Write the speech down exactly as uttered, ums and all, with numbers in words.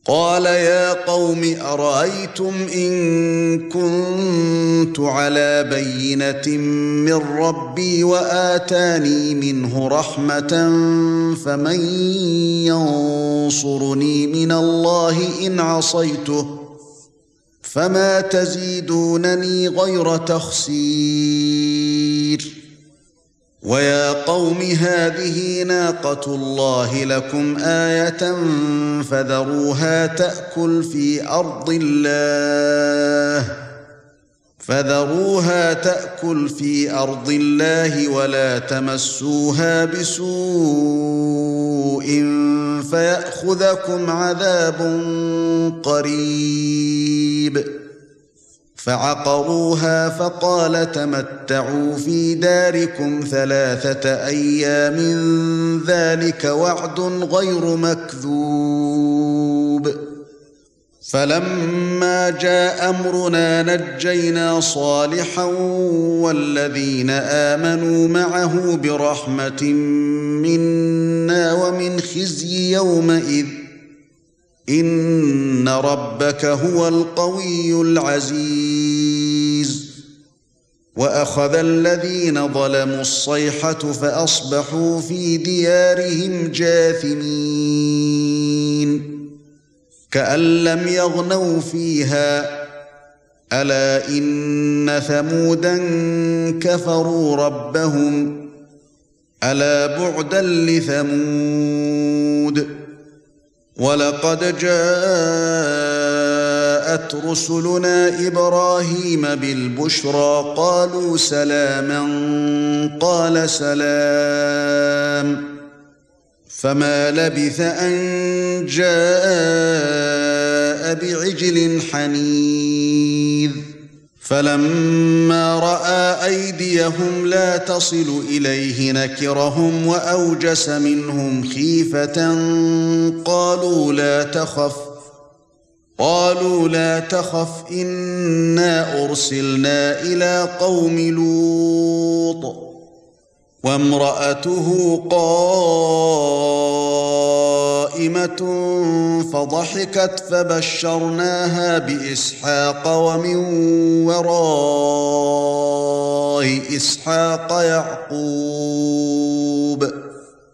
قال يا قوم أرأيتم إن كنت على بينة من ربي وآتاني منه رحمة فمن ينصرني من الله إن عصيته فما تزيدونني غير تخسير ويا قوم هذه ناقة الله لكم آية فذروها تأكل في أرض الله فذروها تأكل في أرض الله ولا تمسوها بسوء فيأخذكم عذاب قريب فعقروها فقال تمتعوا في داركم ثلاثة أيام ذلك وعد غير مكذوب فلما جاء أمرنا نجينا صالحا والذين آمنوا معه برحمة منا ومن خزي يومئذ إن ربك هو القوي العزيز وأخذ الذين ظلموا الصيحة فأصبحوا في ديارهم جاثمين كأن لم يغنوا فيها ألا إن ثمودا كفروا ربهم ألا بعدا لثمود ولقد جاءت رسلنا إبراهيم بالبشرى قالوا سلاما قال سلام فما لبث أن جاء بعجل حنيذ فلما رأى أيديهم لا تصل إليه نكرهم وأوجس منهم خيفة قالوا لا تخف قالوا لا تخف إنا أرسلنا إلى قوم لوط وامرأته قائمة فضحكت فبشرناها بإسحاق ومن وراء إسحاق يعقوب